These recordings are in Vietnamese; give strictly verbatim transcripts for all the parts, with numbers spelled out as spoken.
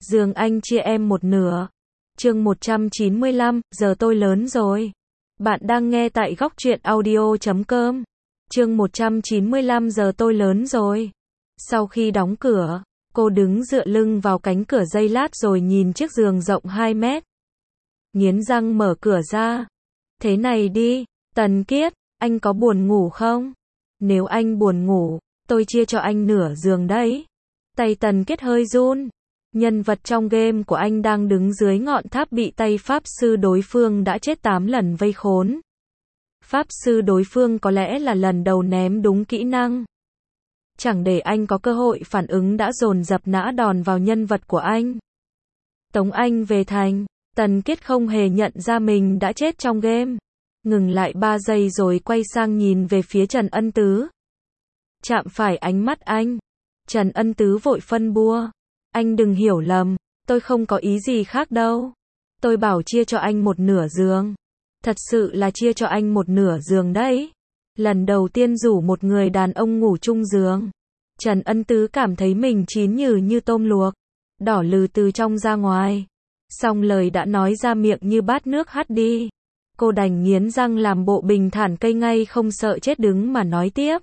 Giường anh chia em một nửa. Chương một trăm chín mươi lăm, giờ tôi lớn rồi. Bạn đang nghe tại góc truyện audio chấm com. Chương một trăm chín mươi lăm, giờ tôi lớn rồi. Sau khi đóng cửa, cô đứng dựa lưng vào cánh cửa giây lát rồi nhìn chiếc giường rộng hai mét. Nghiến răng mở cửa ra. Thế này đi, Tần Kiết, anh có buồn ngủ không? Nếu anh buồn ngủ, tôi chia cho anh nửa giường đấy. Tay Tần Kiết hơi run. Nhân vật trong game của anh đang đứng dưới ngọn tháp bị tay pháp sư đối phương đã chết tám lần vây khốn. Pháp sư đối phương có lẽ là lần đầu ném đúng kỹ năng. Chẳng để anh có cơ hội phản ứng đã dồn dập nã đòn vào nhân vật của anh. Tống anh về thành, Tần Kiết không hề nhận ra mình đã chết trong game. Ngừng lại ba giây rồi quay sang nhìn về phía Trần Ân Tứ. Chạm phải ánh mắt anh. Trần Ân Tứ vội phân bua. Anh đừng hiểu lầm, tôi không có ý gì khác đâu. Tôi bảo chia cho anh một nửa giường. Thật sự là chia cho anh một nửa giường đấy. Lần đầu tiên rủ một người đàn ông ngủ chung giường. Trần Ân Tứ cảm thấy mình chín nhừ như tôm luộc. Đỏ lừ từ trong ra ngoài. Xong lời đã nói ra miệng như bát nước hắt đi. Cô đành nghiến răng làm bộ bình thản cây ngay không sợ chết đứng mà nói tiếp.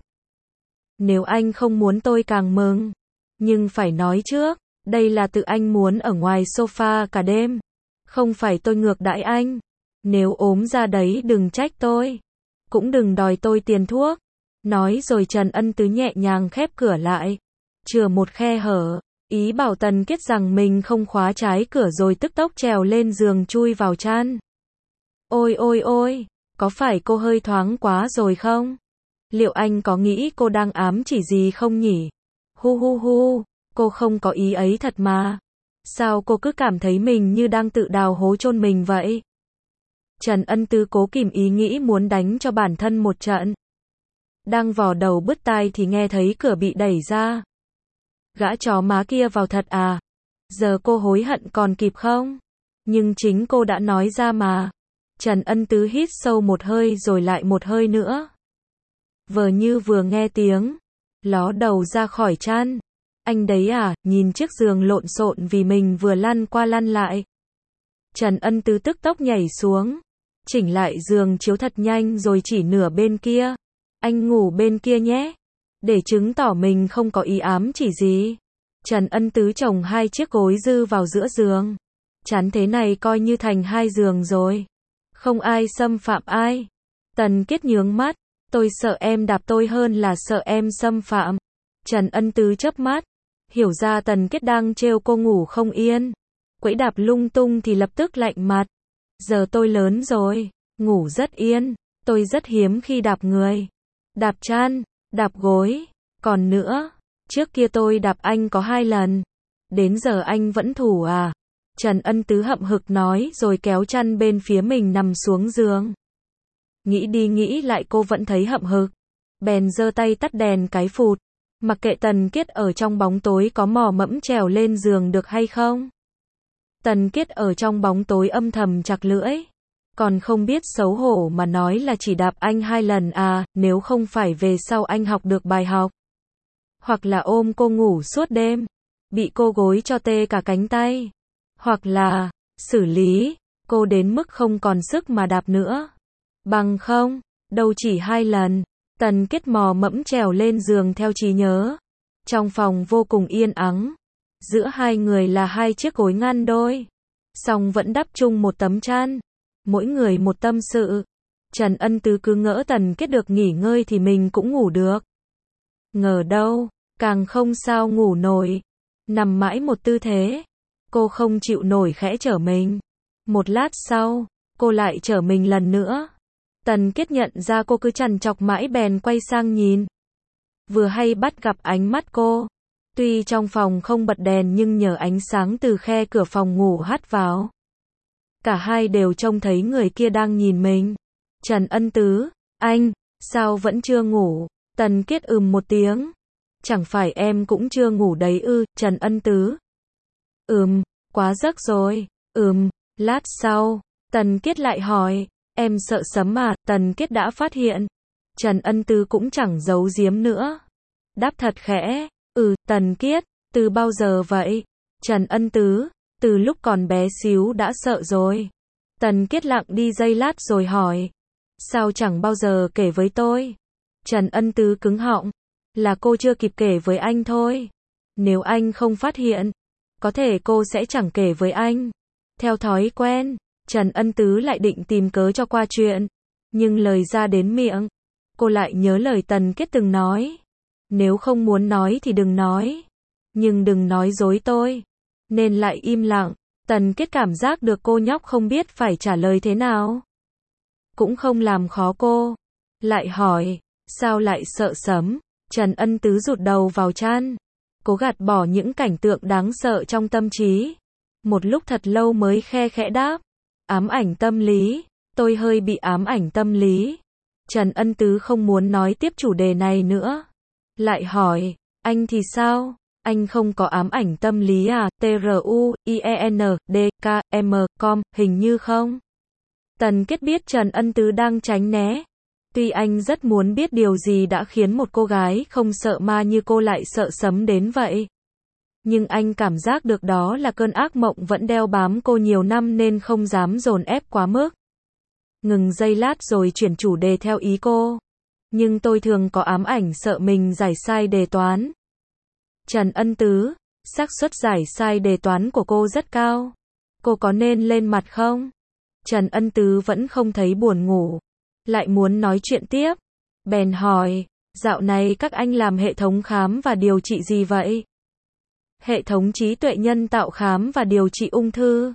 Nếu anh không muốn tôi càng mừng. Nhưng phải nói trước. Đây là tự anh muốn ở ngoài sofa cả đêm. Không phải tôi ngược đãi anh. Nếu ốm ra đấy đừng trách tôi. Cũng đừng đòi tôi tiền thuốc. Nói rồi Trần Ân Tứ nhẹ nhàng khép cửa lại. Chừa một khe hở. Ý bảo Tần Kiết rằng mình không khóa trái cửa rồi tức tốc trèo lên giường chui vào chăn. Ôi ôi ôi, có phải cô hơi thoáng quá rồi không? Liệu anh có nghĩ cô đang ám chỉ gì không nhỉ? Hu hu hu. Cô không có ý ấy thật mà. Sao cô cứ cảm thấy mình như đang tự đào hố chôn mình vậy? Trần Ân Tứ cố kìm ý nghĩ muốn đánh cho bản thân một trận. Đang vò đầu bứt tai thì nghe thấy cửa bị đẩy ra. Gã chó má kia vào thật à? Giờ cô hối hận còn kịp không? Nhưng chính cô đã nói ra mà. Trần Ân Tứ hít sâu một hơi rồi lại một hơi nữa. Vờ như vừa nghe tiếng. Ló đầu ra khỏi chăn. Anh đấy à, nhìn chiếc giường lộn xộn vì mình vừa lăn qua lăn lại. Trần Ân Tứ tức tốc nhảy xuống. Chỉnh lại giường chiếu thật nhanh rồi chỉ nửa bên kia. Anh ngủ bên kia nhé. Để chứng tỏ mình không có ý ám chỉ gì. Trần Ân Tứ chồng hai chiếc gối dư vào giữa giường. Chắn thế này coi như thành hai giường rồi. Không ai xâm phạm ai. Tần Kiết nhướng mắt. Tôi sợ em đạp tôi hơn là sợ em xâm phạm. Trần Ân Tứ chớp mắt. Hiểu ra Tần Kiết đang trêu cô ngủ không yên. Quẫy đạp lung tung thì lập tức lạnh mặt. Giờ tôi lớn rồi. Ngủ rất yên. Tôi rất hiếm khi đạp người. Đạp chăn. Đạp gối. Còn nữa. Trước kia tôi đạp anh có hai lần. Đến giờ anh vẫn thủ à? Trần Ân Tứ hậm hực nói rồi kéo chăn bên phía mình nằm xuống giường. Nghĩ đi nghĩ lại cô vẫn thấy hậm hực. Bèn giơ tay tắt đèn cái phụt. Mặc kệ Tần Kiết ở trong bóng tối có mò mẫm trèo lên giường được hay không. Tần Kiết ở trong bóng tối âm thầm chặt lưỡi. Còn không biết xấu hổ mà nói là chỉ đạp anh hai lần à, nếu không phải về sau anh học được bài học. Hoặc là ôm cô ngủ suốt đêm. Bị cô gối cho tê cả cánh tay. Hoặc là, xử lý, cô đến mức không còn sức mà đạp nữa. Bằng không, đâu chỉ hai lần. Tần Kiết mò mẫm trèo lên giường theo trí nhớ. Trong phòng vô cùng yên ắng. Giữa hai người là hai chiếc gối ngăn đôi. Song vẫn đắp chung một tấm chăn. Mỗi người một tâm sự. Trần Ân Tứ cứ ngỡ Tần Kiết được nghỉ ngơi thì mình cũng ngủ được. Ngờ đâu, càng không sao ngủ nổi. Nằm mãi một tư thế. Cô không chịu nổi khẽ trở mình. Một lát sau, cô lại trở mình lần nữa. Tần Kiết nhận ra cô cứ trằn trọc mãi bèn quay sang nhìn. Vừa hay bắt gặp ánh mắt cô. Tuy trong phòng không bật đèn nhưng nhờ ánh sáng từ khe cửa phòng ngủ hắt vào. Cả hai đều trông thấy người kia đang nhìn mình. Trần Ân Tứ, anh, sao vẫn chưa ngủ? Tần Kiết ừm một tiếng. Chẳng phải em cũng chưa ngủ đấy ư? Trần Ân Tứ. Ừm, quá giấc rồi. Ừm, lát sau, Tần Kiết lại hỏi. Em sợ sấm à? Tần Kiết đã phát hiện. Trần Ân Tứ cũng chẳng giấu giếm nữa. Đáp thật khẽ. Ừ, Tần Kiết, từ bao giờ vậy? Trần Ân Tứ, từ lúc còn bé xíu đã sợ rồi. Tần Kiết lặng đi giây lát rồi hỏi. Sao chẳng bao giờ kể với tôi? Trần Ân Tứ cứng họng. Là cô chưa kịp kể với anh thôi. Nếu anh không phát hiện, có thể cô sẽ chẳng kể với anh. Theo thói quen, Trần Ân Tứ lại định tìm cớ cho qua chuyện. Nhưng lời ra đến miệng, cô lại nhớ lời Tần Kiết từng nói. Nếu không muốn nói thì đừng nói. Nhưng đừng nói dối tôi. Nên lại im lặng. Tần Kiết cảm giác được cô nhóc không biết phải trả lời thế nào. Cũng không làm khó cô. Lại hỏi, sao lại sợ sấm? Trần Ân Tứ rụt đầu vào chăn. Cố gạt bỏ những cảnh tượng đáng sợ trong tâm trí. Một lúc thật lâu mới khe khẽ đáp. Ám ảnh tâm lý. Tôi hơi bị ám ảnh tâm lý. Trần Ân Tứ không muốn nói tiếp chủ đề này nữa. Lại hỏi, anh thì sao? Anh không có ám ảnh tâm lý à? T R U I E N D K M com, hình như không? Tần Kiết biết Trần Ân Tứ đang tránh né. Tuy anh rất muốn biết điều gì đã khiến một cô gái không sợ ma như cô lại sợ sấm đến vậy. Nhưng anh cảm giác được đó là cơn ác mộng vẫn đeo bám cô nhiều năm nên không dám dồn ép quá mức. Ngừng giây lát rồi chuyển chủ đề theo ý cô. Nhưng tôi thường có ám ảnh sợ mình giải sai đề toán. Trần Ân Tứ, xác suất giải sai đề toán của cô rất cao. Cô có nên lên mặt không? Trần Ân Tứ vẫn không thấy buồn ngủ. Lại muốn nói chuyện tiếp. Bèn hỏi, dạo này các anh làm hệ thống khám và điều trị gì vậy? Hệ thống trí tuệ nhân tạo khám và điều trị ung thư.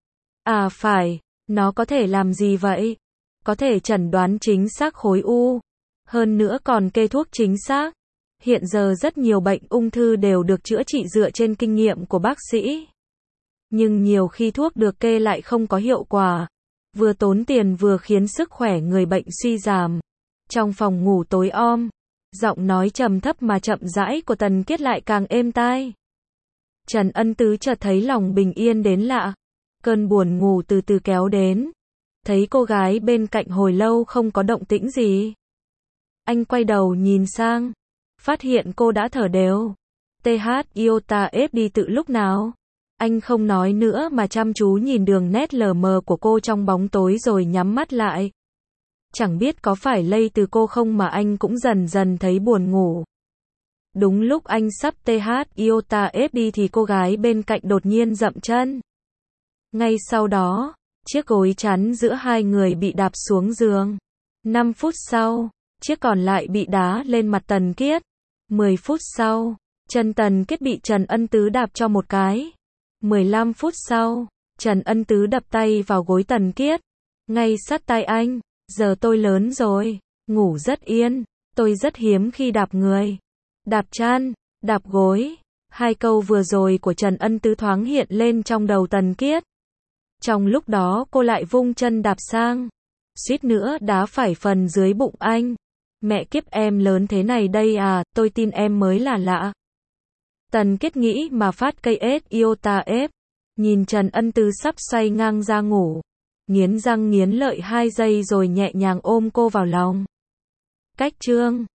À phải, nó có thể làm gì vậy? Có thể chẩn đoán chính xác khối u. Hơn nữa còn kê thuốc chính xác. Hiện giờ rất nhiều bệnh ung thư đều được chữa trị dựa trên kinh nghiệm của bác sĩ. Nhưng nhiều khi thuốc được kê lại không có hiệu quả. Vừa tốn tiền vừa khiến sức khỏe người bệnh suy giảm. Trong phòng ngủ tối om, giọng nói trầm thấp mà chậm rãi của Tần Kiết lại càng êm tai. Trần Ân Tứ chợt thấy lòng bình yên đến lạ. Cơn buồn ngủ từ từ kéo đến. Thấy cô gái bên cạnh hồi lâu không có động tĩnh gì. Anh quay đầu nhìn sang. Phát hiện cô đã thở đều. T H iota F đi từ lúc nào? Anh không nói nữa mà chăm chú nhìn đường nét lờ mờ của cô trong bóng tối rồi nhắm mắt lại. Chẳng biết có phải lây từ cô không mà anh cũng dần dần thấy buồn ngủ. Đúng lúc anh sắp T H iota F đi thì cô gái bên cạnh đột nhiên dậm chân. Ngay sau đó, chiếc gối chắn giữa hai người bị đạp xuống giường. năm phút sau, chiếc còn lại bị đá lên mặt Tần Kiết. mười phút sau, chân Tần Kiết bị Trần Ân Tứ đạp cho một cái. mười lăm phút sau, Trần Ân Tứ đập tay vào gối Tần Kiết. Ngay sát tai anh, giờ tôi lớn rồi, ngủ rất yên, tôi rất hiếm khi đạp người. Đạp chăn, đạp gối. Hai câu vừa rồi của Trần Ân Tứ thoáng hiện lên trong đầu Tần Kiết. Trong lúc đó cô lại vung chân đạp sang. Suýt nữa đá phải phần dưới bụng anh. Mẹ kiếp, em lớn thế này đây à, tôi tin em mới là lạ. Tần Kiết nghĩ mà phát cây S iota F. Nhìn Trần Ân Tứ sắp xoay ngang ra ngủ. Nghiến răng nghiến lợi hai giây rồi nhẹ nhàng ôm cô vào lòng. Cách chương